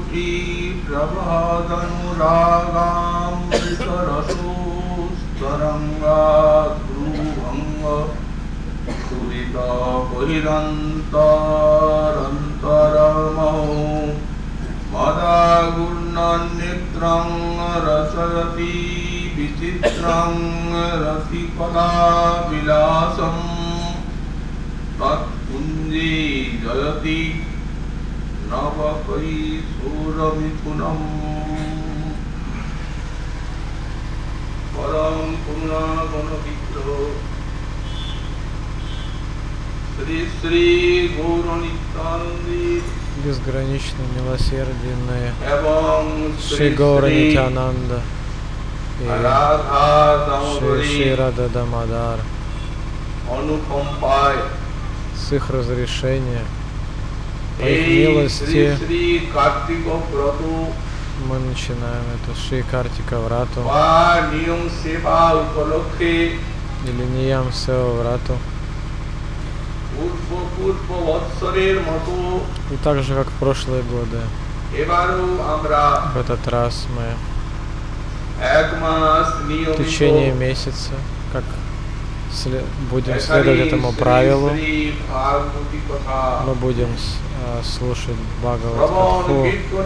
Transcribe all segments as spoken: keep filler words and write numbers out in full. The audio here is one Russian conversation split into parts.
কোটি প্রভাদানুরাগামৃতরসোস্তরঙ্গাদ্রুভঙ্গ সুরিত বহিরন্তরন্তরমৌ মদাগুর্ণন্নিত্রং রসয়তি বিচিত্রং রসিকলা বিলাসম তৎকুঞ্জে জয়তি নবকৈশোরমিথুনম পরম করুণাগণবিগ্রহ শ্রী শ্রী গৌরনিত্যানন্দে безгранично милосердные Шри Гаура Нитьянанда и Шри Шри Рада Дамодар, с их разрешения, по их милости, мы начинаем эту Шри Картика Врату или Нiyam Seva Врату. И так же, как в прошлые годы, в этот раз мы в течение месяца, как след... будем следовать этому правилу, мы будем э, слушать Бхагават-катху,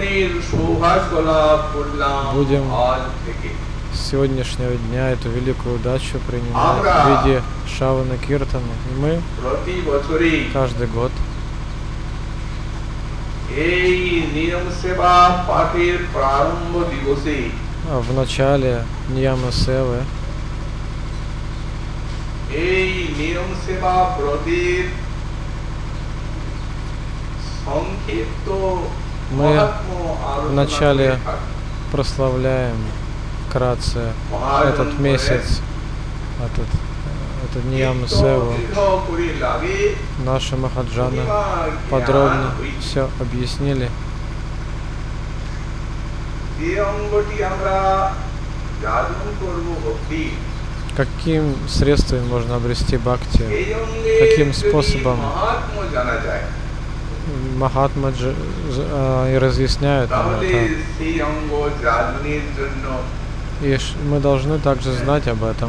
будем с сегодняшнего дня эту великую удачу принимать в виде Шравана Киртана. И мы каждый год в начале Нияма Севы мы в начале прославляем вкратце этот месяц, этот, этот Нияма Севу. Наши махаджаны подробно все объяснили. Каким средствами можно обрести бхакти? Каким способом? Махатма дж, э, и разъясняют нам это. И мы должны также знать об этом.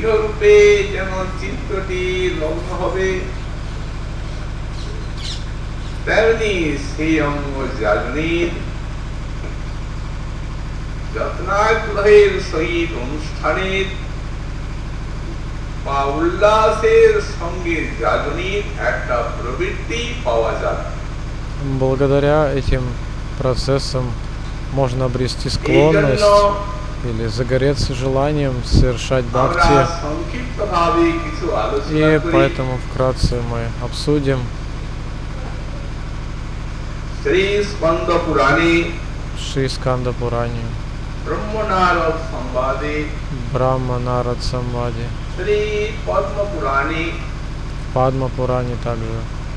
Благодаря этим процессам можно обрести склонность или загореться желанием совершать бхакти. И поэтому вкратце мы обсудим Шри Сканда Пурани, Брахма Нарад Самвади, Падма Пурани также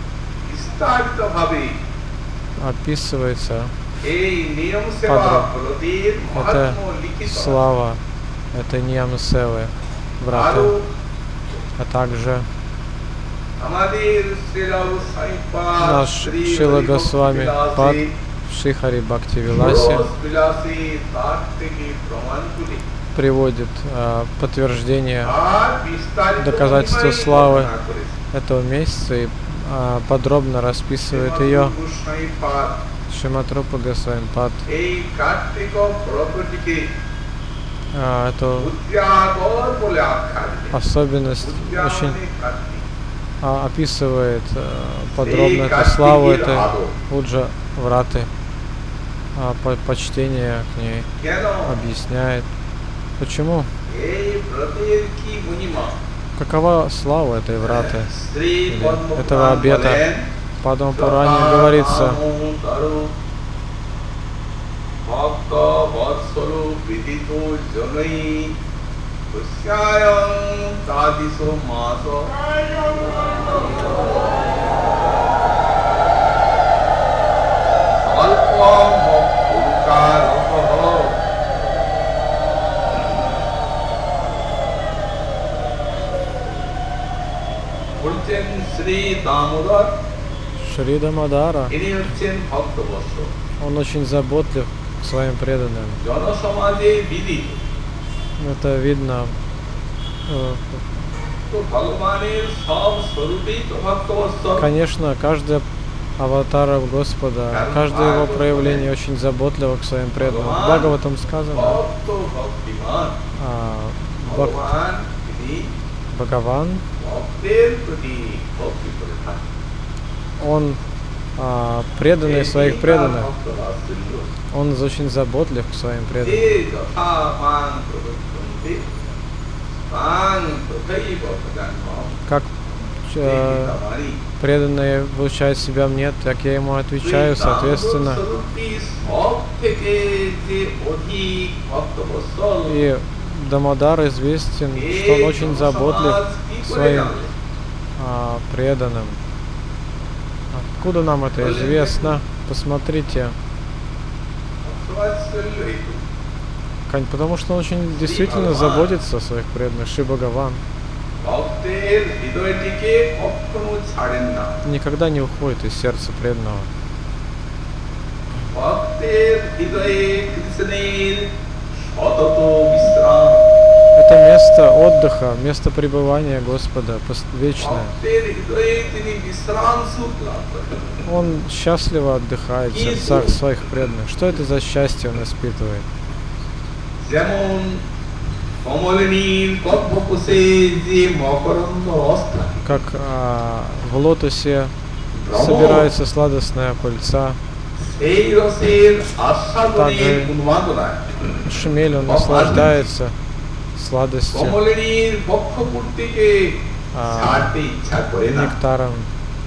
описывается подробно. Это слава, это Нияма Севы Враты, а также наш Шрила Госвами Пад в Шрихари Бхакти Виласе приводит э, подтверждение, доказательства славы этого месяца и э, подробно расписывает ее. Шримад Рупа Госвами Пад а, эту особенность очень а, описывает а, подробно эту славу этой Уджа Враты, а, по, почтение к ней объясняет. Почему? Какова слава этой Враты, или этого обета? В Падма Пуране говорится: Шри Дамодара, Он очень заботлив к своим преданным. জনসমাজে বিদিত Это видно. э, তো ভগবানের সব স্বরূপেই তো ভক্তবৎসল Конечно, каждый аватар Господа, каждое его проявление очень заботливо к своим преданным. В Бхагаватам сказано, ভক্ত ভক্তিমান а, Бхак- ভগবান তিনি Бхагаван, ভক্তের প্রতি ভক্তি করে থাকেন он а, преданный своих এই преданных. ভক্তবাৎসল্য Он очень заботлив к своим যে преданным. যথা মাং প্রবর্তন্তে তাং তথৈব ভজাম্যহম Как э, তামারি преданные получают себя мне, так я ему отвечаю соответственно. সব থেকে যে অধিক ভক্তবৎসল И Дамодар известен, что он очень заботлив к своим а, преданным. Откуда нам это известно? Посмотрите. ভক্তবাৎসল্য হেতু Кань- Потому что он очень действительно заботится о своих преданных. Шри Бхагаван ভক্তের হৃদয়টিকে কখনো ছাড়েন না никогда не уходит из сердца преданного. ভক্তের হৃদয়ে কৃষ্ণের সতত বিশ্রাম Это место отдыха, место пребывания Господа, пос- вечное. ভক্তের হৃদয়ে তিনি বিশ্রাম সুখ লাভ করেন Он счастливо отдыхает в сердцах своих преданных. Что это за счастье он испытывает? যেমন কমলিনীর গর্ভকোষে যে মকরন্দ রস থাকে Как а, в лотосе собирается сладостная пыльца, সেই রসের আস্বাদনে তাদের উন্মাদনায় шмель, он наслаждается сладостью, কমলিনীর বক্ষপূর্তিকে а, ছাড়তে ইচ্ছা করে না нектаром.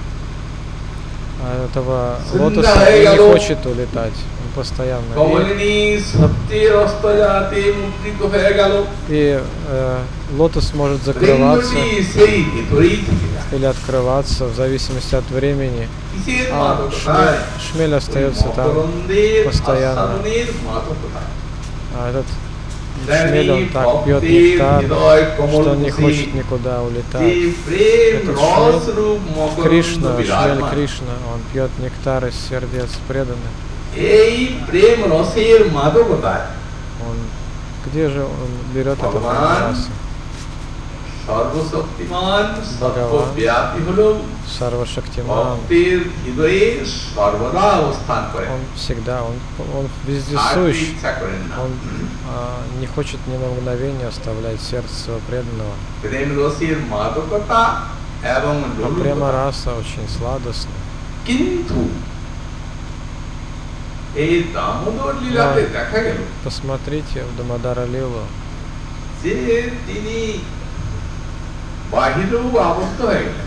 А этого Сунда лотоса है он не гало. хочет улетать, он постоянно. И, কমলিনী সত্যের অস্তজাতে মুদ্রিত হয়ে গেল и э, лотос может закрываться প্রেমটি সেই ভিতরেই থেকে যায় или открываться в зависимости от времени, কিসের а মাদকতায় шмель, шмель остается там মকরন্দের постоянно. আস্বাদনের মাদকতায় А этот шмель, он так пьет нектар, что он не хочет никуда যে улетать. প্রেম Этот রসরূপ মকরন্দ Кришна, шмель বিরাজমান Кришна, он пьет нектар из сердец преданных. এই প্রেম রসের মাদকতায় Он, где же он берет это Бхагаван. раса? সর্বশক্তিমান Бхагаван. সর্বব্যাপী হলো Сарвашактиман. ভক্তের হৃদয়ে সর্বদা অবস্থান করেন Он всегда, он, он ছাড়তে вездесущ. ইচ্ছা করেন না Он а, не хочет ни на мгновение оставлять сердце своего преданного. প্রেম রসের মাদকতা এবং А লোলুপতা। према раса очень сладостна. কিন্তু এই দামোদর লীলাতে দেখা গেল Посмотрите в Дамодара Лилу. যে তিনি বাহিরেও আবদ্ধ হয়ে গেলেন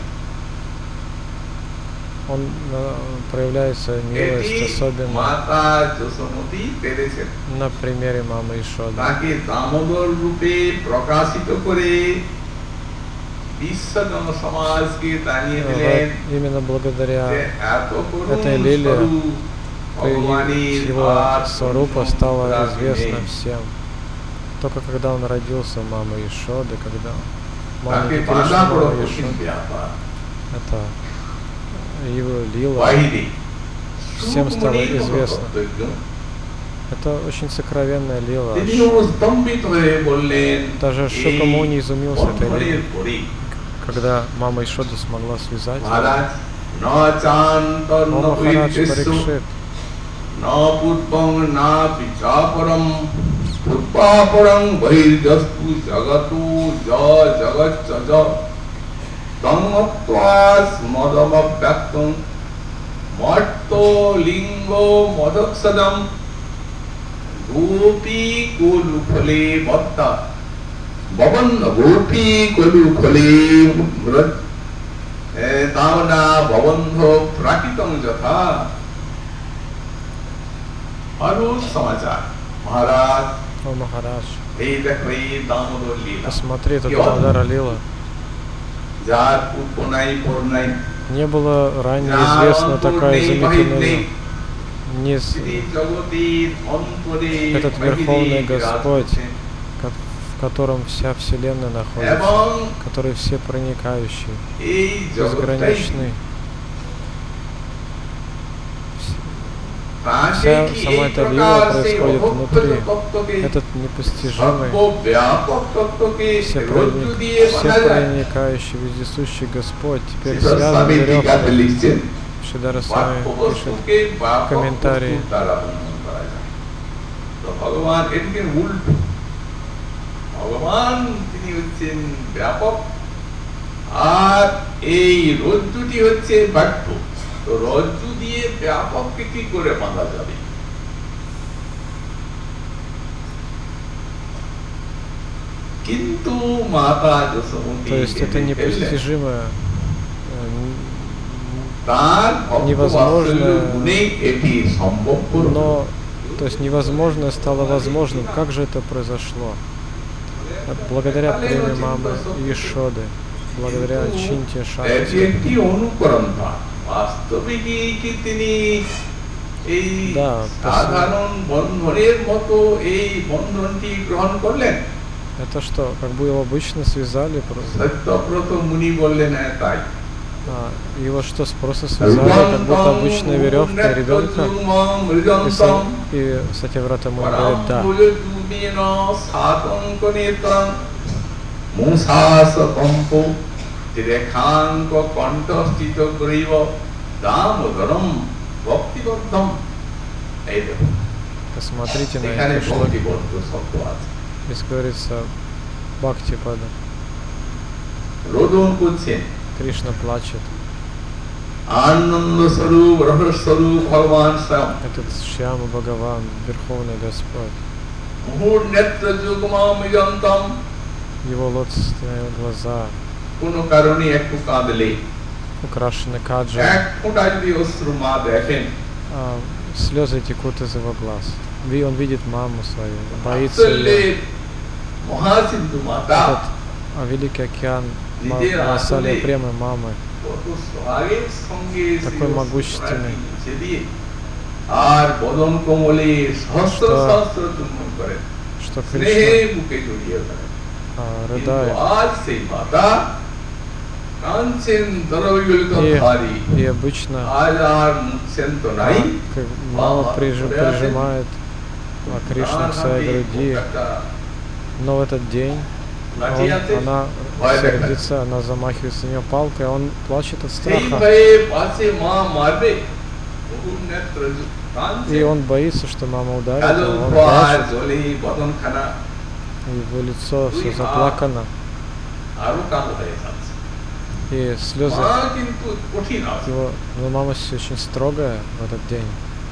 Он а, проявляет свою милость এটি особенно মাতা যশোমতী পেরেছেন на примере мамы Ишоды. তাকে দামোদর রূপে প্রকাশিত করে বিশ্ব জনসমাজকে জানিয়ে দিলেন Вот именно যে благодаря এত করুণ этой лиле স্বরূপ ভগবানের его আর сварупа কোনো стала মুদ্রা известна নেই। всем. Только когда он родился у мамы Ишоды, когда তাকে маленький বাঁধা Кришна বড় мама কঠিন Ишоды, ব্যাপার это его лила, বাহিরে всем стало সুকুমারী известно. কতকর্তব্য। Это очень сокровенная лила. তিনিও স্তম্ভিত হয়ে বললেন Даже এই Шукамуни изумился этой বন্ধনের лиле, পরে когда мама Ишоды смогла связать его. মহারাজ ন চান্তর্ণ О, Махарадж পরিচ্ছেস্য Парикшит, ন পূর্বং না পিছাপরম পূর্বাপরং বহির্যস্তু জগতু য জগচ্চ য তন্মত্ত্বা স্মদমব্যক্তং মর্ত লিঙ্গ মদক্ষদম গোপী কোলু ফলে বত্তা ববন গোপী কোলু ফলে মৃত তাওনা ববন্ধ প্রাকৃতং যথা আরো সমাচার মহারাজ о Махарадж, এই দেখো এই দামোদর লীলা посмотри, это И он- Дамодара Лила. যার পূর্ব নাই পর নাই Не было ранее যার известно অন্তর такая নেই, বাহির изумительная নেই, не с- তিনি জগতের অন্তরে Этот বাহিরে Верховный বিরাজ Господь, করছেন। ко- в котором вся Вселенная находится, এবং который все проникающий, এই জগৎটাই безграничный. Вся сама эта лила происходит внутри. Этот непостижимый, всепроник, всепроникающий, вездесущий Господь теперь связан веревкой. Шридхар Свами пишет в комментарии. ভগবান এটিকে উল্টো ভগবান তিনি হচ্ছেন ব্যাপক আর এই রজ্জুটি হচ্ছে বাক্য তো রজ্জু দিয়ে ব্যাপককে কি করে বাঁধা যাবে কিন্তু মাতা যশোমতী То есть это непостижимое, невозможное, но то есть невозможное стало возможным. Как же это произошло? Благодаря преме мамы Ишоды, благодаря Чинте Шакти. Да, это что, как бы его обычно связали просто? А, его что, просто связали, как будто обычная веревка ребенка? И, Са- и Сатьяврата Муни говорит, да. Посмотрите на эти шлоки. Здесь говорится Бхакти Пада. Кришна плачет. Этот Шьяма Бхагаван, Верховный Господь. Его лотосные глаза украшены каджем. А, слезы текут из его глаз. Ви- Он видит маму свою, боится ее. Этот а, великий океан Васалия Премы мамы, такой могущественный, что Кришна а, рыдает. И, и обычно а, как мама прижи- прижимает а, Кришну к своей груди, но в этот день он, она сердится, она замахивается на нее палкой, он плачет от страха. И он боится, что мама ударит его, он плачет, и его лицо все заплакано. И слезы его, его мама очень строгая в этот день.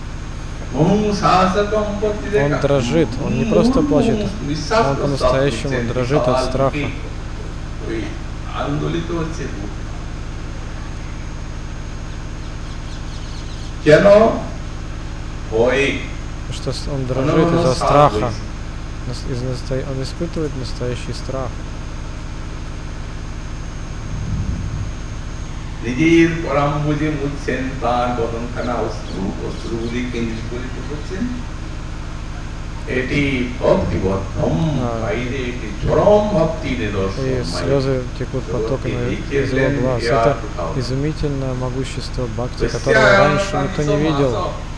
Он дрожит, он не просто плачет, он по-настоящему дрожит от страха. Что с- он дрожит из-за страха. Нас- из насто- Он испытывает настоящий страх. নিজের পরাম বুঝে মুছছেন তার বদনখানা অশ্রু অশ্রুগুলিকে নিষ্কলিত করছেন এটি ভক্তিবদ্ধম বাইরে এটি চরম ভক্তি নিদর্শন И слезы текут потоками из его глаз. Это изумительное могущество бхакти, которого раньше никто не видел.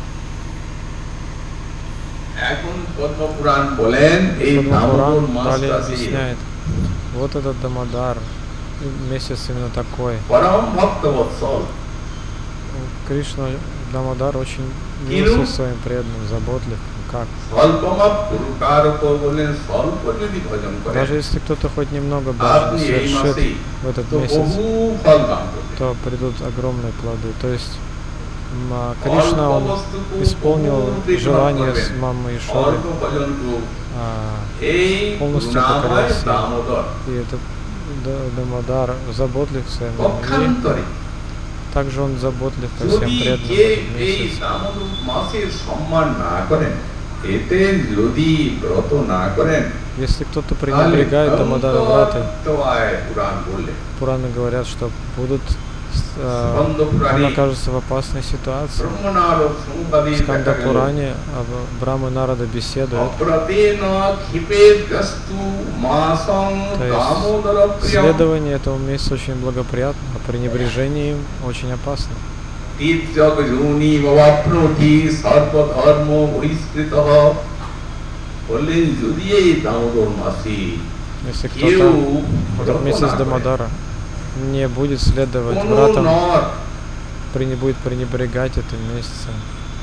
এখন পদ্মপুরাণ বলেন এই দামোদর Пуран মাস далее রাশি объясняет. Вот этот Дамодар, месяц именно такой. পরম ভক্তবৎসল Кришна Дамодар очень милостив своим преданным, заботлив. Как? স্বল্পমাপ পুরুকার উপর বলেন স্বল্প যদি ভজন করে Даже если кто-то хоть немного баджан আপনি এই совершит মাসেই в этот তো месяц, বহু ফল দান করবেন то придут огромные плоды. То есть м, а, Кришна, он исполнил желание с мамой Ишоды, অল্প ভজনটুকু а, এই полностью গুণাময় покорился. দামোদর И этот Д- Дамодар заботлив к своим людям. পক্ষান্তরে И также он заботлив ко всем যদি преданным কে в этот এই месяц. দামোদর মাসের সম্মান না করেন এতে যদি ব্রত না করেন Если кто-то তাহলে пренебрегает Дамодара Вратой, দন্তত্বয় পুরাণ বললেন Пураны говорят, что будут, э, স্কন্দ он পুরাণে окажется в опасной ситуации. ব্রহ্মনারদ সমবাদী В দেখা Сканда গেল Пуране об Брахма Нарада беседует. অপ্রতেন ক্ষিপেদ্গস্তু মাসং То есть দামোদর প্রিয়ম следование этому месяцу очень благоприятно, а пренебрежение им очень опасно. তীর্যক যোনি ভবাপ্নতি সর্বধর্ম বহিষ্কৃতঃ বললেন যদি এই দামোদর মাসে Если кто-то в этот месяц Дамодара не будет следовать вратам, не будет пренебрегать этим месяцем,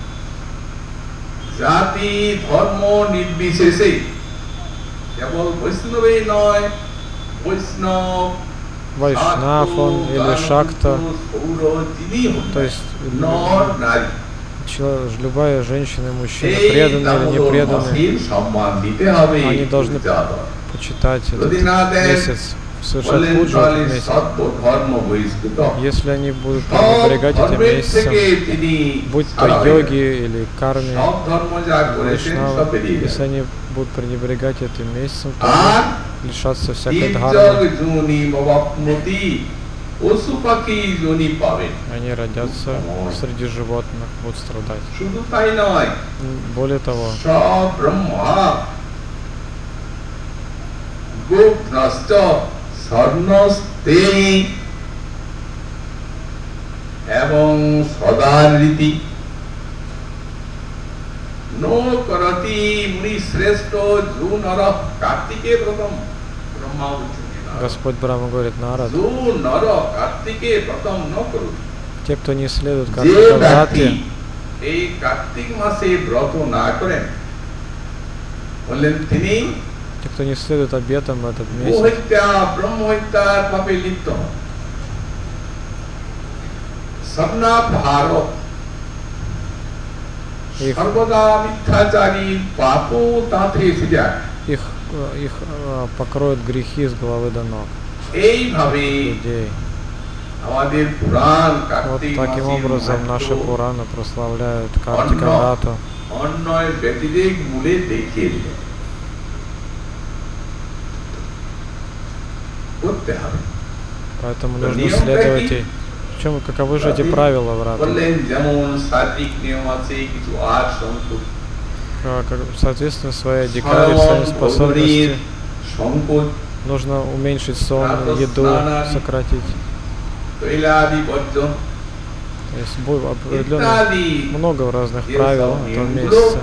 জাতি ধর্ম নির্বিশেষে কেবল বৈষ্ণবই নয় বৈষ্ণব Вайшнав он или Шакта, то есть человек, любая женщина и мужчина, преданные или не преданные, они должны почитать этот месяц, совершать пуджу этот месяц. Если они будут пренебрегать этим месяцем, будь то йоги или карми, вайшнавы, если они будут пренебрегать этим месяцем, то лишаться всякой дхармы. Они родятся среди животных, будут страдать. Более того, এবং সদানৃতি নো করতি মুনি শ্রেষ্ঠ জু নর কার্তিকে প্রথম ব্রহ্মা Господь Брахма говорит, Нарад, জু নর কার্তিকে প্রথম ন করু те, кто не следует Картика-врате, এই কার্তিক মাসে ব্রত না করেন বললেন তিনি те, кто не следует обетам в этот месяц, গোহত্যা ব্রহ্মহত্যার পাপে লিপ্ত সবনা ভারত সর্বদা মিথ্যাচারী পাপও তাতে এসে যায় их, их покроют грехи с головы до ног এইভাবে людей. আমাদের পুরাণ Вот কার্তিক таким образом наши Пураны прославляют Картика-врату. অন্যয় ব্যতিরেক মূলে দেখিয়ে দিল করতে হবে Поэтому нужно следовать и в чем, каковы же эти правила врата? বললেন যেমন সাত্বিক নিয়ম আছে কিছু আর সংকট Соответственно, своей дикаре, своей способности нужно уменьшить сон, еду сократить. То есть определенно много разных правил в этом месяце.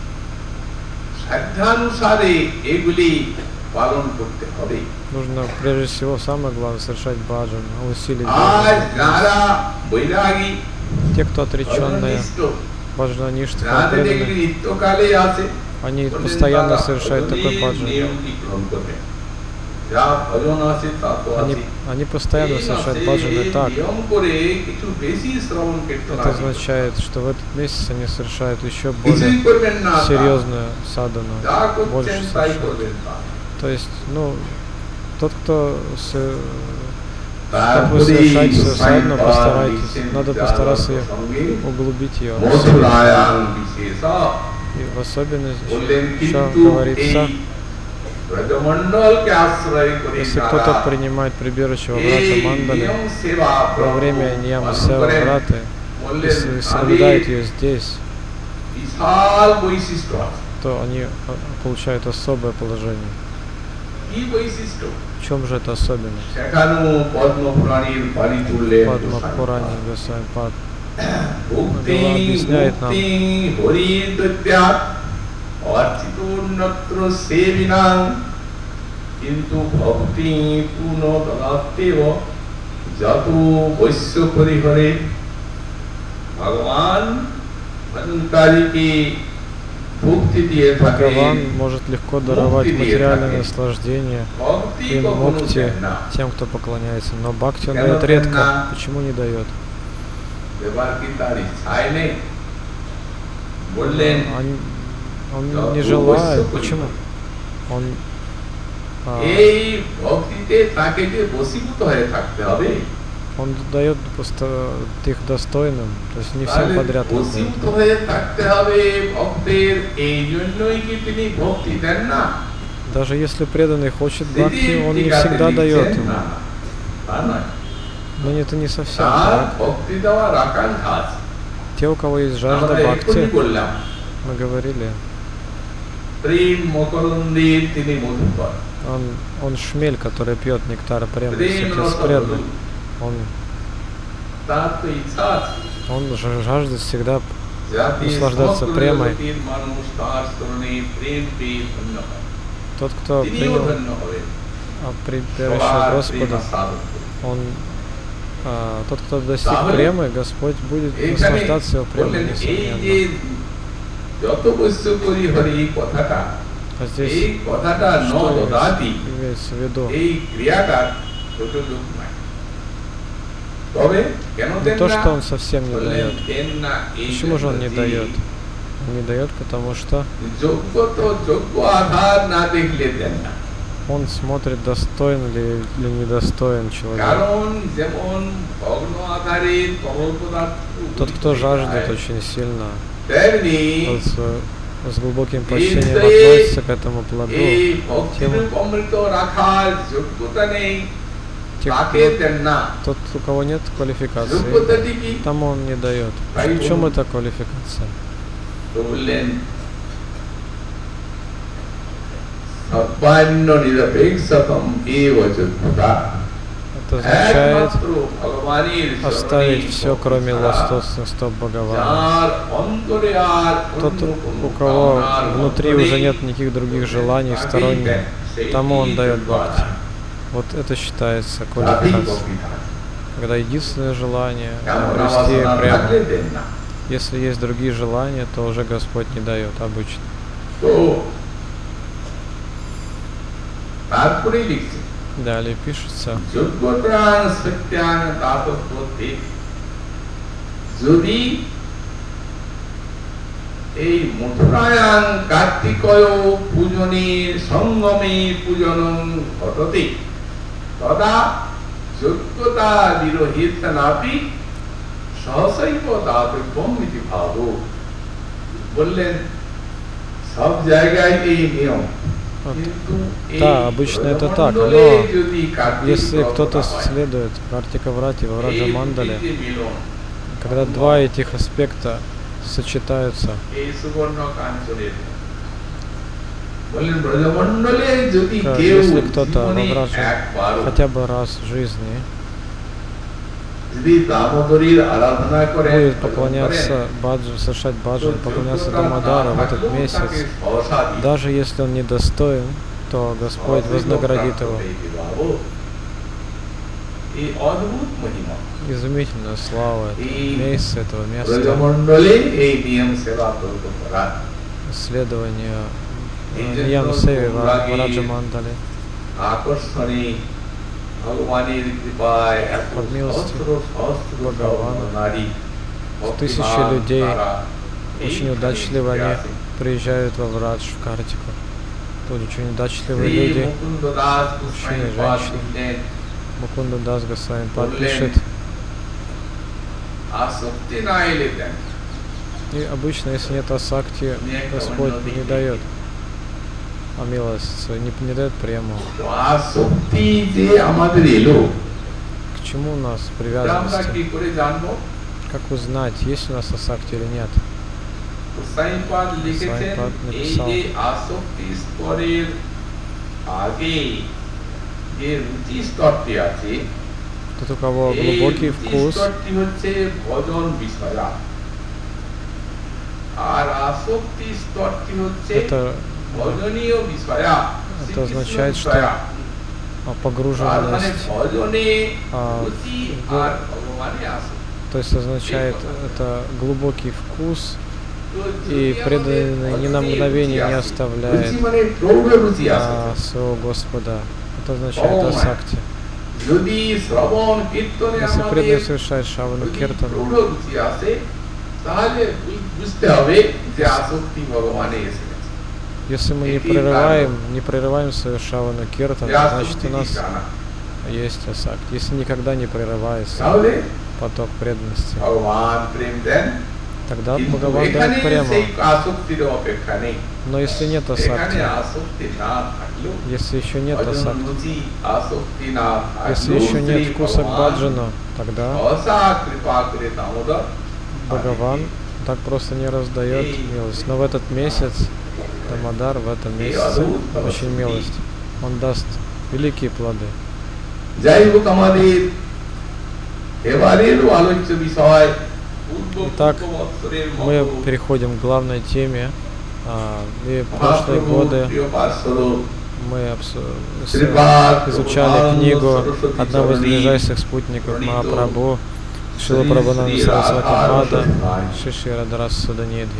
Нужно прежде всего, самое главное, совершать баджан, усилить баджан. Те, кто отреченные, баджананишты, они постоянно совершают такой баджан. Они, они постоянно совершают баджаны так. Это означает, что в этот месяц они совершают еще более серьезную садану, больше совершают. То есть, ну, тот, кто с, как вы совершаете свою садхану, постарайтесь, надо постараться углубить ее. И в особенности еще говорится, если кто-то принимает прибежище во врата Мандали во время Ньяма Сева Враты и соблюдает ее здесь, то они получают особое положение. В чем же это особенность? Падма Пурани Госвами Пад объясняет нам, কিন্তু ভক্তি পূর্ণ তদাত্মেব যত বৈশ্য পরিহরে ভগবান ভজনকারীকে ভক্তি দিয়ে থাকে Бхагаван может легко даровать материальное наслаждение и мукти тем, кто поклоняется, но бхакти он дает редко. Почему не дает? Он, он не желает. Почему? Он Он дает просто их достойным, то есть не всем подряд. Даже если преданный хочет бхакти, он не всегда дает ему. Но это не совсем так. Те, у кого есть жажда бхакти, мы говорили, Он, он шмель, который пьет нектар прямо из преданных. Он, Он ж- жаждет всегда наслаждаться премой. Тот, кто принял, а, при, превыше Господа, он, а, тот, кто достиг премы, Господь будет наслаждаться его премой, несомненно. А здесь что имеется в виду? Не то, что он совсем не дает. Почему же он не дает? Он не дает, потому что он смотрит, достоин ли или недостоин человек. Тот, кто жаждет очень сильно, тот с, с глубоким почтением относится к этому плоду, тем, те, кто, тот, у кого нет квалификации, тому он не дает. В чем эта квалификация? Это означает оставить все, кроме ластостных Бхагавана. Тот, у кого внутри уже нет никаких других желаний сторонних, тому он дает бхакти. Вот это считается квалификацией. Когда единственное желание обрести прему. Если есть другие желания, то уже Господь не дает обычно. Далее пишется. এই মথুরায়াং কার্তিকয় পূজনের সঙ্গমে পূজনং ঘটতে তদা যোগ্যতা বিরহিতনাপি সহসৈব দাতব্যম ইতি ভাব। বললেন সব জায়গায় এই নিয়ম। Да, обычно это так, но если кто-то следует Картика Врати во Враджа Мандале, когда два этих аспекта сочетаются, если кто-то во Враджа хотя бы раз в жизни будет поклоняться баджан, совершать баджан, поклоняться Дамодару в этот месяц, даже если он недостоин, то Господь вознаградит его. Изумительная слава месяца, этого места, исследование Ниям Севи в Враджа Мандале. Под милостью Бхагавана тысячи людей, очень удачливо они приезжают во Врадж, в Картику. Тут очень удачливые люди, мужчины, женщины. Мукунда Дас Госвами Пад пишет. И обычно, если нет асакти, Господь не дает, а милость не, не дает прему. К чему у нас привязанности? Как узнать, есть у нас асакти или нет? Свайпад написал. Тот, у кого глубокий вкус, это, это означает, что погруженность, а, то есть означает это глубокий вкус и преданный ни на мгновение не оставляет а, своего Господа. Это означает асакти. Если преданный совершает шавану киртану, если мы не прерываем, не прерываем свою шавану киртану, значит у нас есть асакти. Если никогда не прерывается поток преданности, тогда Бхагаван дает прему. Но если нет асакти, если еще нет асакти, если еще нет вкуса к баджану, тогда Бхагаван так просто не раздает милость. Но в этот месяц, Дамодар в этом месяце очень милость. Он даст великие плоды. Итак, мы переходим к главной теме. А, и прошлые годы мы изучали книгу одного из ближайших спутников Махапрабху, Шрила Прабхананда Сарасвати Пада, Шиши Радарас Суданидхи.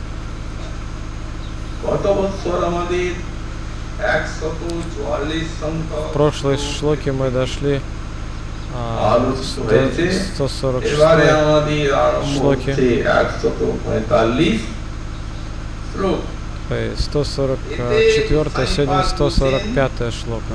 В прошлой шлоке мы дошли а, до сто сорок шестой шлоки. сто сорок четвёртая, сегодня сто сорок пятая шлока.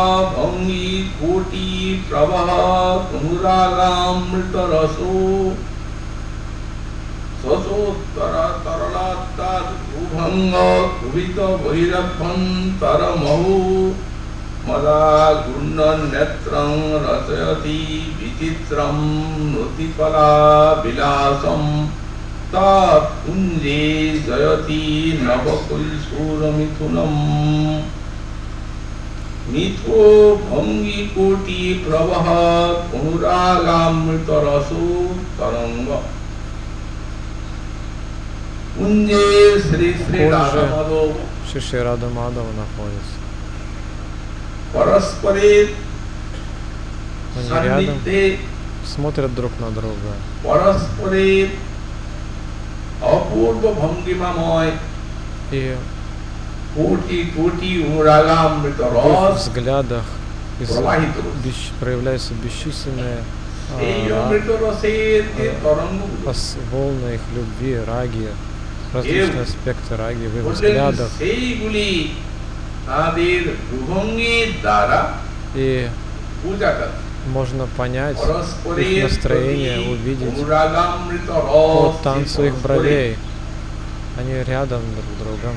Mada Gunnan Netram Rasayati Vichitram Nutikala Vilasam Tat Kunje Jayati Navakul Suramithunam Mitho Bhangi Koti Pravaha Kunuragam Tarasu Taranga Kunje Sri Sri Radhamado Шиши Рада Мадхава находится. Параспаре, они рядом, смотрят друг на друга. Параспаре, апурва бхангимамой, и коти коти урагамрита в рас, взглядах из, бесч, проявляются бесчисленные а, ос, волны их любви, раги, различные аспекты раги в их взглядах. И можно понять их настроение, увидеть по танцу их бровей. Они рядом друг с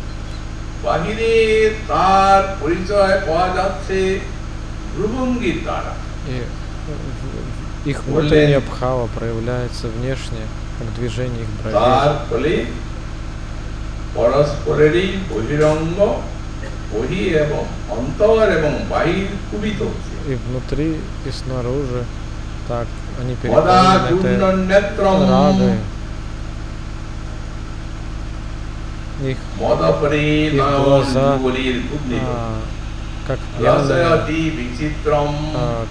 другом. И их внутренняя бхава проявляется внешне, как движение их бровей. И внутри, и снаружи, так, они переполнены этой радой. Их, их глаза, а, как пьяные, а,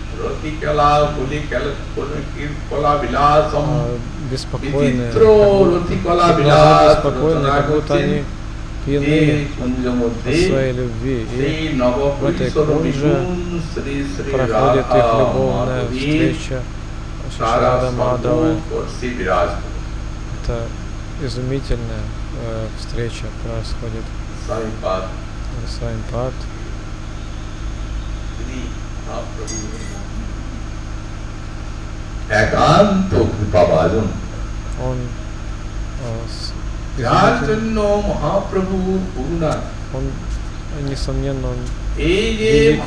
а, беспокойные, как, глаза беспокойные, как будто они пьяны от своей любви, и в этой кунже проходит их любовная встреча Шиши Рада Мадхавы. Это изумительная э, встреча происходит. Госвами-пад. Он Он, несомненно, он великий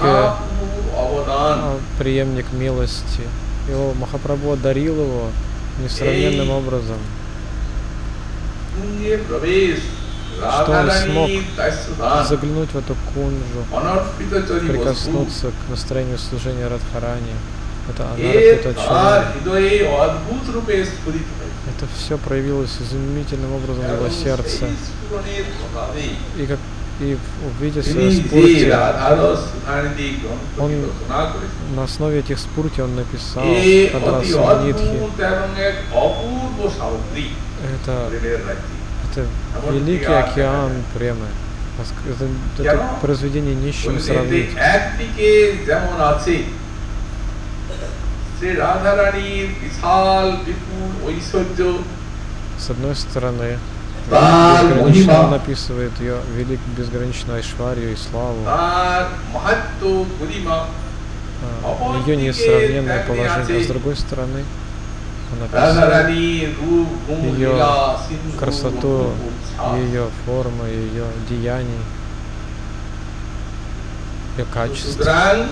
преемник милости. Его Махапрабху одарил его несравненным образом, что он смог заглянуть в эту кунжу, прикоснуться к настроению служения Радхарани. Это Анарпита. Это все проявилось изумительным образом в его сердце. И как и увидя свои спурти, он на основе этих спурти он написал Радараса Нидхи. Это, это великий океан премы. Это, это произведение ни с чем сравнить. С одной стороны, безгранично он описывает ее великую безграничную айшварию и славу, ее несравненное положение, а с другой стороны, он описывает ее красоту, ее формы, ее деяний, ее качество.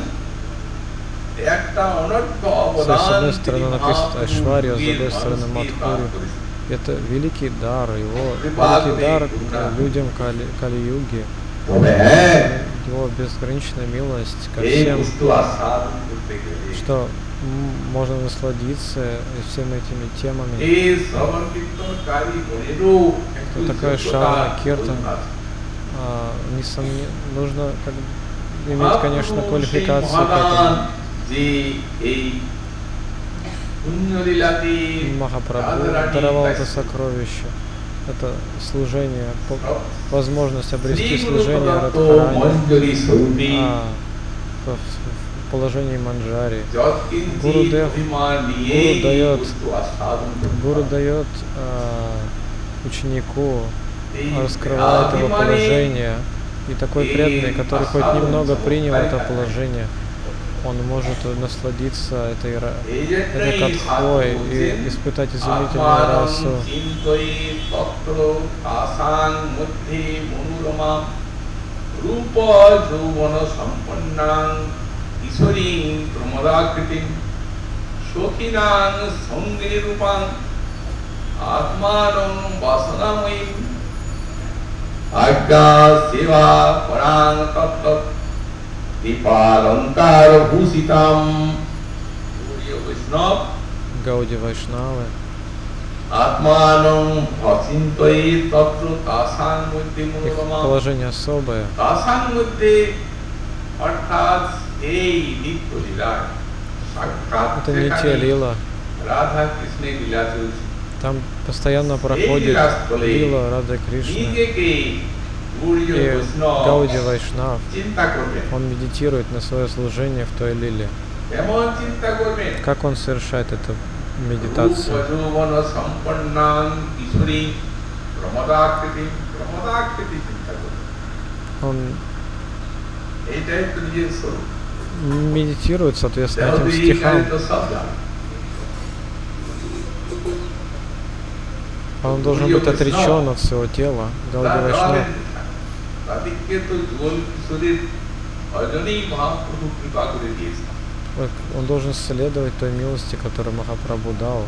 С одной стороны написано Айшвария, с другой стороны Мадхурию. Это великий дар, его великий дар людям Кали, Кали-юги. Его безграничная милость ко всем, что можно насладиться всеми этими темами. Это такая шарна, киртан. А, несомненно, нужно как, иметь, конечно, квалификации к этому. Махапрабху даровал это сокровище. Это служение, возможность обрести служение Радхарани а, в, в положении манджари. Гурудев, Гуру дает, Гуру дает а, ученику, раскрывает его положение. И такой преданный, который хоть немного принял это положение, он может насладиться этой, этой катхой и испытать изумительную расу. Гауди Вайшнавы. Их положение особое. Это не те лила. Там постоянно проходит лила Рады Кришны. И Гауди Вайшнав, он медитирует на свое служение в той лиле. Как он совершает эту медитацию? Он медитирует соответственно этим стихам. Он должен быть отречен от своего тела. Гауди Вайшнав. Он должен следовать той милости, которую Махапрабху дал.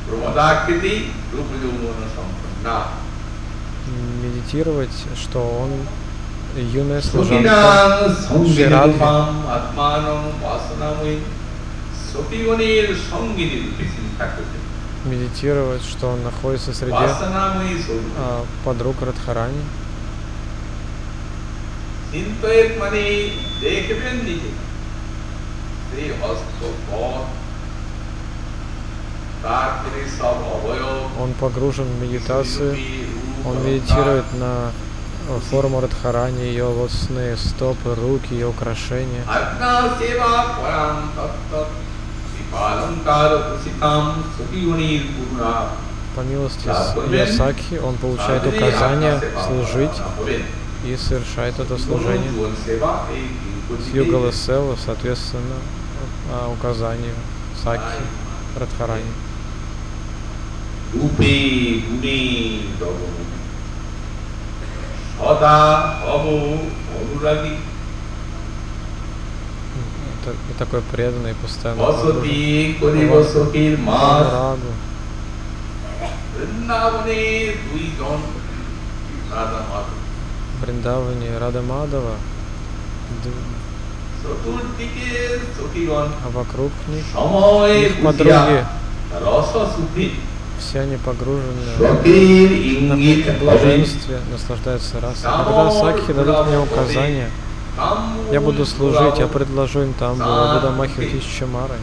Медитировать, что он юная служанка Ширадхи. Медитировать, что он находится среди а, подруг Радхарани. Он погружен в медитацию, он медитирует на форму Радхарани, ее лотосные стопы, руки, ее украшения. По милости Ясакхи он получает указание служить и совершает это служение с Югала Сева, соответственно, указанию Сакхи Радхарани. Это и такой преданный, постоянно погружен. В Вриндаване Рада Мадава, а вокруг них их подруги, все они погружены в блаженстве, наслаждаются расой. Когда Сакхи дадут мне указания, я буду служить, я предложу им там, я буду омахивать ищамарой.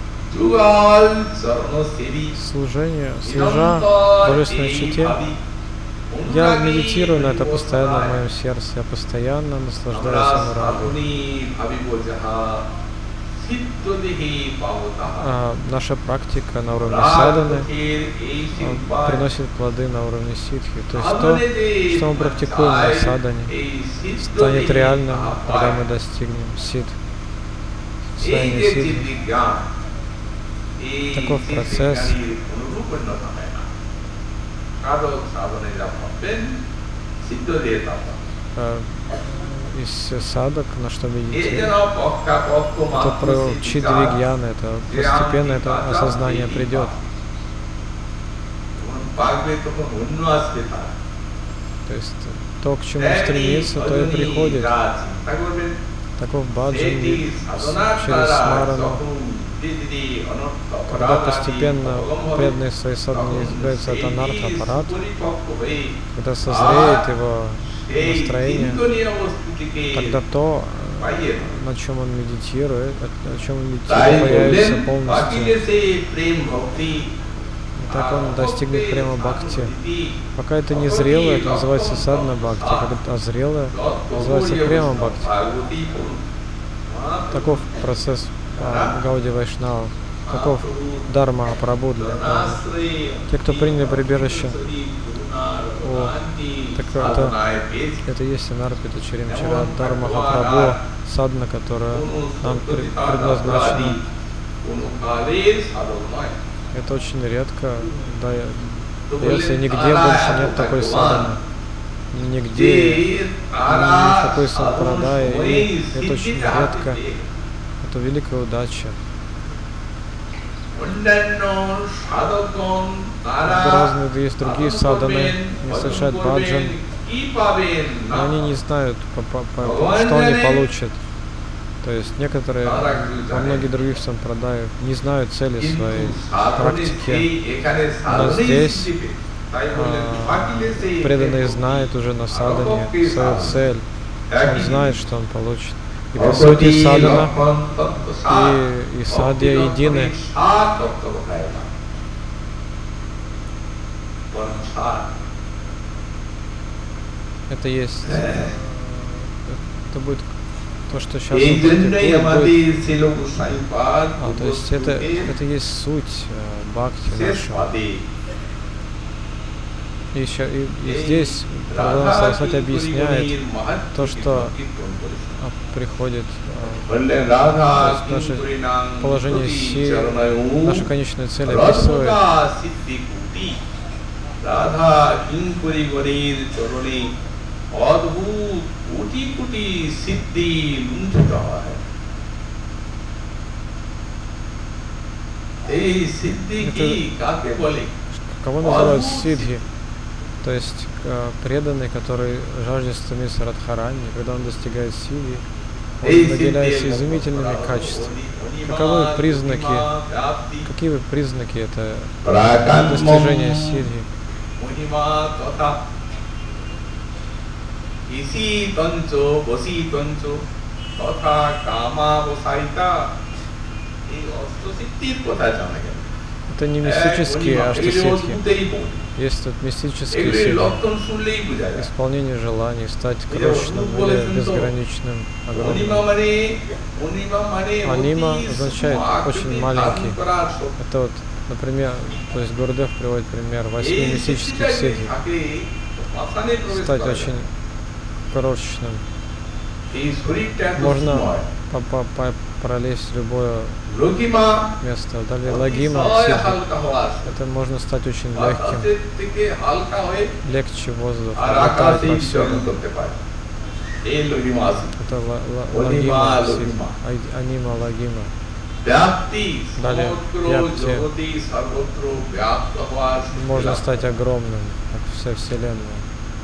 Служение, служа божественной чите, я медитирую на это постоянно в моем сердце, я постоянно наслаждаюсь анурагой. А наша практика на уровне садханы приносит плоды на уровне ситхи. То есть то, что мы практикуем на садхане, станет реальным, когда мы достигнем ситх, состояния ситхи. Таков процесс. Из садок, на что медитируем, это про чидвигьяна, это постепенно это осознание придет. То есть то, к чему стремится, то и приходит. Таков баджан через смарану Когда постепенно преданный своей садхане избавится от анарха аппарат, когда созреет его настроение, тогда то, на чем он медитирует, о чем он медитирует, появится полностью. И так он достигнет према бхакти. Пока это не зрелое, это называется садхана бхакти, а зрелое называется према бхакти. Таков процесс а, Гауди Вайшнава, таков Дharma Прабhu для а, те, кто приняли прибежище. О, так это, это есть Анарпита Чаримчара, Дharma Прабhu, садхана, которая нам пред, предназначена. Это очень редко дается, нигде больше нет такой садханы. Нигде, ни в какой сампрадае, это очень редко. Это великая удача. Разные есть другие садханы, не совершают баджан, но они не знают, что они получат. То есть некоторые, во многих других сампрадаях, не знают цели своей практики. Но здесь а, преданный знает уже на садхане свою цель. Он знает, что он получит. И по сути садхана и, и садья едины. Это есть, это будет то, что сейчас он практикует, а, то есть это, это есть суть э, бхакти нашего. И, еще, и, и здесь Прабхупада Сарасвати объясняет то, что а, приходит а, наше положение сил, наша конечная цель описывает. Это, кого называют сиддхи? То есть э, преданный, который жаждет стремиться Радхарани, когда он достигает сиддхи, он наделяется изумительными качествами. Каковы признаки, какие признаки это достижения сиддхи? Это не мистические аштасиддхи. Есть тут мистические сиддхи. Исполнение желаний, стать крошечным или безграничным, огромным. Анима означает очень маленький. Это вот, например, то есть Гурудев приводит пример восьми мистических сиддхи. Стать очень крошечным. Можно по -по -по пролезть в любое место. Далее лагима сиддхи. Это можно стать очень легким. Легче воздуха. Летать повсюду. Это лагима сиддхи. Анима лагима. Далее вьяпти. Можно стать огромным, как вся Вселенная.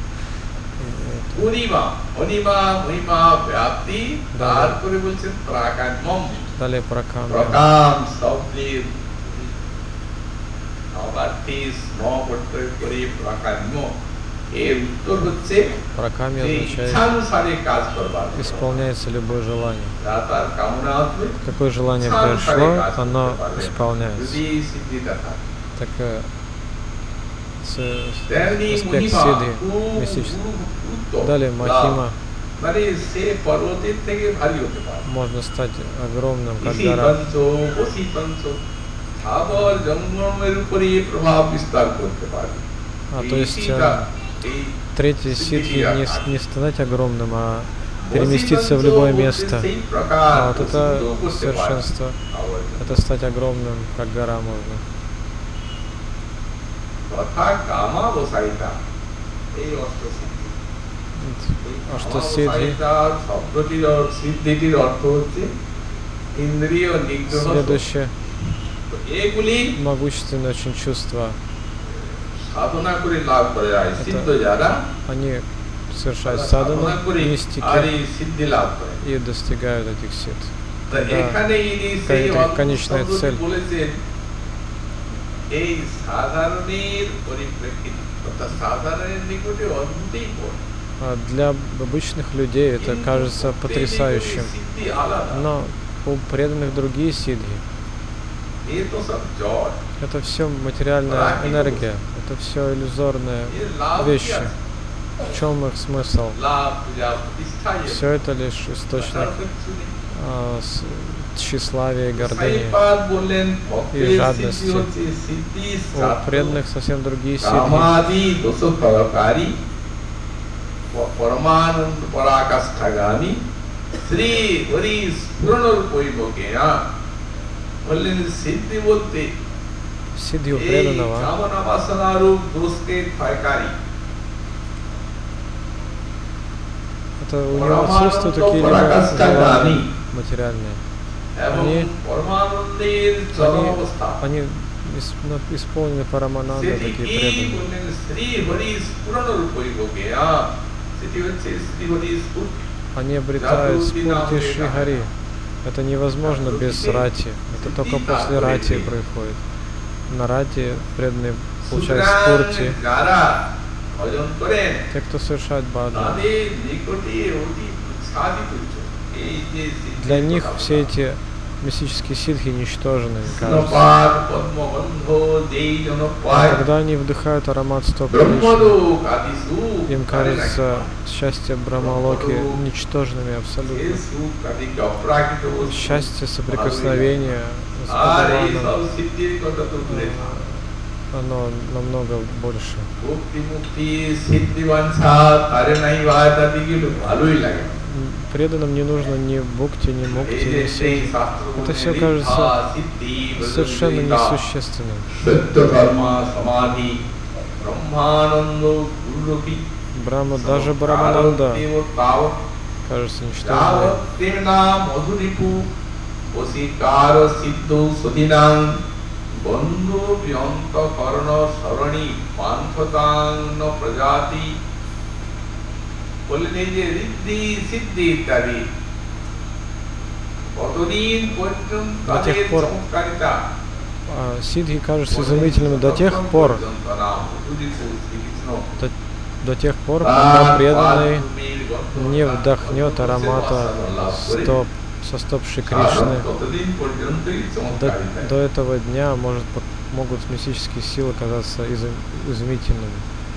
Унима, унима, унима, вьяпти, তারপরে বলছেন প্রাকাম্যম, далее пракам. Пракам, শব্দের অবার্থে স্ম করতে করে প্রাকাম্য, এর উত্তর হচ্ছে пракамья означает ইচ্ছানুসারে কাজ করবার, исполняется любое желание. তার কামনা হবে, какое желание пришло, оно исполняется. Так аспект сиддхи мистический. Далее махима. Можно стать огромным, как гора. А то есть третий сиддхи не, не стать огромным, а переместиться в любое место. А вот это совершенство. Это стать огромным, как гора можно. Аштасиддхи. Следующее. Могущественное очень чувство. Это они совершают садхану, мистики и достигают этих сидд. когда их конечная цель. А для обычных людей это кажется потрясающим, но у преданных другие сиддхи. Это все материальная энергия, это все иллюзорные вещи. В чем их смысл? Все это лишь источник а, с, тщеславия и гордыни и жадности. У преданных совсем другие сиддхи. Сиддхи у преданного это у него отсутствуют такие элементы материальные. Они, они, они исполнены парамананда, такие преданные. Они обретают спурти Шри Хари. Это невозможно без рати. Это только после рати происходит. На рати преданные получают спурти. Те, кто совершает баджан, для них все эти мистические ситхи ничтожны, кажется. А когда они вдыхают аромат стоп Кришны, им кажется счастье Брахмалоки ничтожными абсолютно. Счастье соприкосновения с Бхагаваном, оно намного больше. Преданным не нужно ни бхукти, ни мукти, ни сиддхи. Это все кажется совершенно несущественным. Брахма, даже Брамананда кажется ничтожным. বন্ধু বিয়ন্ত করণ সরণী পান্থতাং প্রজাতি বললেন এই যে ঋদ্ধি সিদ্ধি ইত্যাদি কতদিন পর্যন্ত তাদের চমৎকারিতা сиддхи кажутся изумительными до тех пор, до, до тех пор, пока преданный не вдохнет аромата стоп со стоп Шри Кришны. До, до этого дня может, могут мистические силы казаться изум, изумительными.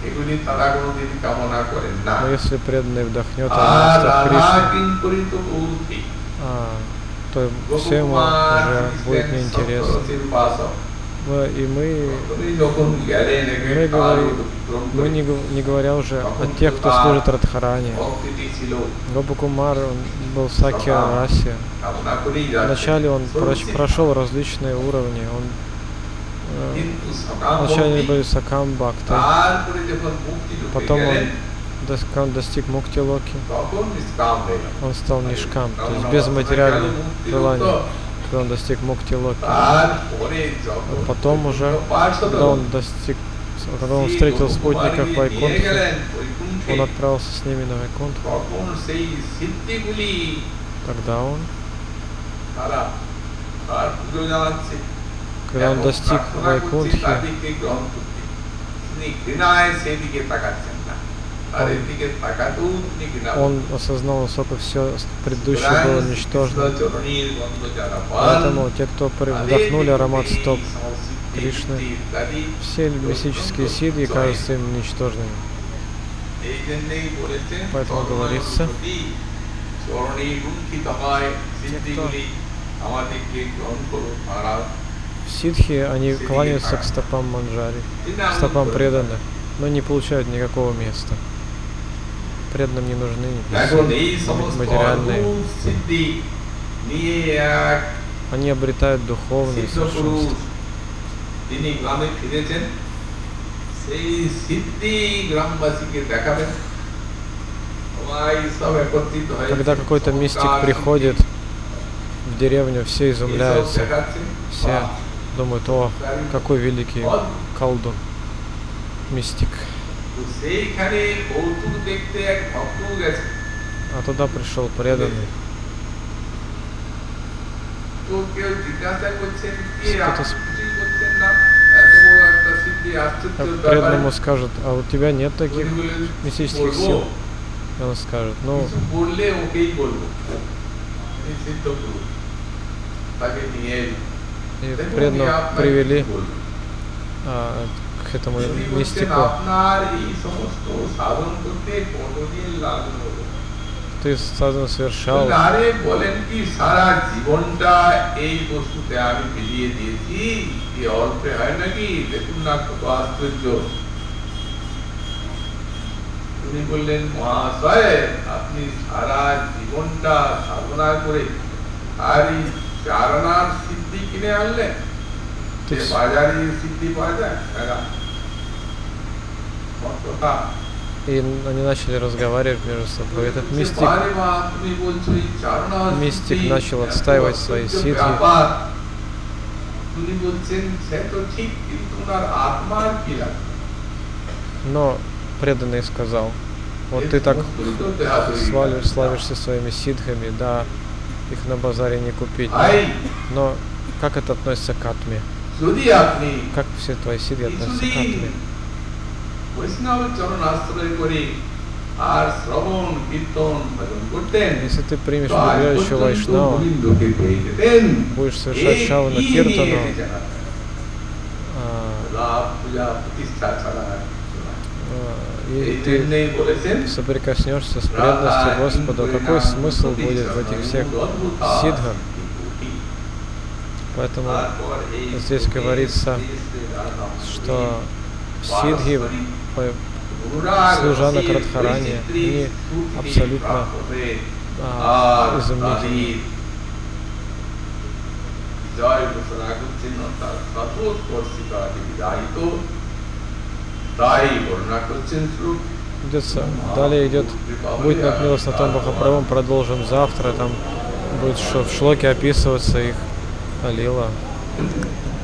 Но если преданный вдохнет аромат стоп Кришны, а, то все ему уже будет неинтересно. И мы, мы, говорим, мы не, не говоря уже о тех, кто служит Радхарани. Гопа Кумар, он был в Сакья-расе. Вначале он прошел различные уровни. Он э, вначале был Сакам Бхакты, потом он, он достиг Мукти-локи, он стал Нишкам, то есть без материальных желаний. Он достиг Мукти-локи. Потом уже, когда он достиг, когда он встретил спутников Вайкунтхи, он отправился с ними на Вайкунтху. Тогда он, когда он достиг Вайкунтхи, Он, он осознал, насколько все предыдущее было ничтожно. Поэтому те, кто вдохнули аромат стоп Кришны, все мистические сиддхи кажутся им ничтожными. Поэтому говорится, те, кто сиддхи, они кланяются к стопам манджари, к стопам преданных, но не получают никакого места. Преданным не нужны материальные. Они обретают духовное совершенство. Когда какой-то мистик приходит в деревню, все изумляются. Все думают: о, какой великий колдун, мистик. А туда пришел преданный. তো কেউ জিজ্ঞাসা করছেন কে Кто-то আপনি с- কিছুই করছেন না এত বড় একটা সিদ্ধি আশ্চর্য а ব্যাপার преданному скажут, а у тебя нет উনি таких বলেন мистических বলবো сил. И он скажет, ну, কিছু বললে ওকেই বলবো এই সিদ্ধ পুরুষ তাকে নিয়ে и দেখুন, преданного উনি আপনাকে привели কি বলবেন। а, к этому উনি বলছেন, мистику. আপনার এই সমস্ত সাধন করতে কতদিন লাগলো Ты садану совершал, আরে বলেন কি সারা জীবনটা এই বস্তুতে আমি বিলিয়ে দিয়েছি কি অল্পে হয় নাকি দেখুন না কত আশ্চর্য উনি বললেন মহাশয় আপনি সারা জীবনটা সাধনা করে আর এই চারণার সিদ্ধি কিনে আনলেন যে Ты с- বাজারে সিদ্ধি পাওয়া যায় টাকা কতটা И они начали разговаривать между собой. Этот мистик, বারে মা তুমি বলছো এই চারণা мистик সিদ্ধি начал এত отстаивать свои আশ্চর্য ситхи. ব্যাপার। উনি বলছেন সে তো ঠিক কিন্তু ওনার আত্মার কি লাগে Но преданный сказал, вот ты так славишь, славишься своими ситхами, да, их на базаре не купить. ভাই Но как это относится к атме? যদি আপনি Как все твои ситхи относятся к কিছুদিন атме? বৈষ্ণব চরণ আশ্রয় করে আর শ্রবণ কীর্তন ভজন করতেন Если ты примешь তো আজ верующего পর্যন্ত вайшнава, গোবিন্দকে পেয়ে যেতেন будешь совершать এই шавана কি নিয়ে киртану, এসেছেন আপনারা? а, লাভ পূজা প্রতিষ্ঠা ছাড়া আর কিছু না। а, এই и ты জন্যই বলেছেন соприкоснешься с преданностью Господу, какой смысл будет в этих всех сидхах? Поэтому здесь говорится, что сидхи, по- служанок Радхарани, они абсолютно а, изумительны. জয় ঘোষণা তার স্বতঃস্পর্শিকা বিদায়িত তাই বর্ণনা করছেন শ্লোক Идется, далее идет, будет как милость на том Бахаправом, продолжим завтра, там будет ш- в шлоке описываться их лила.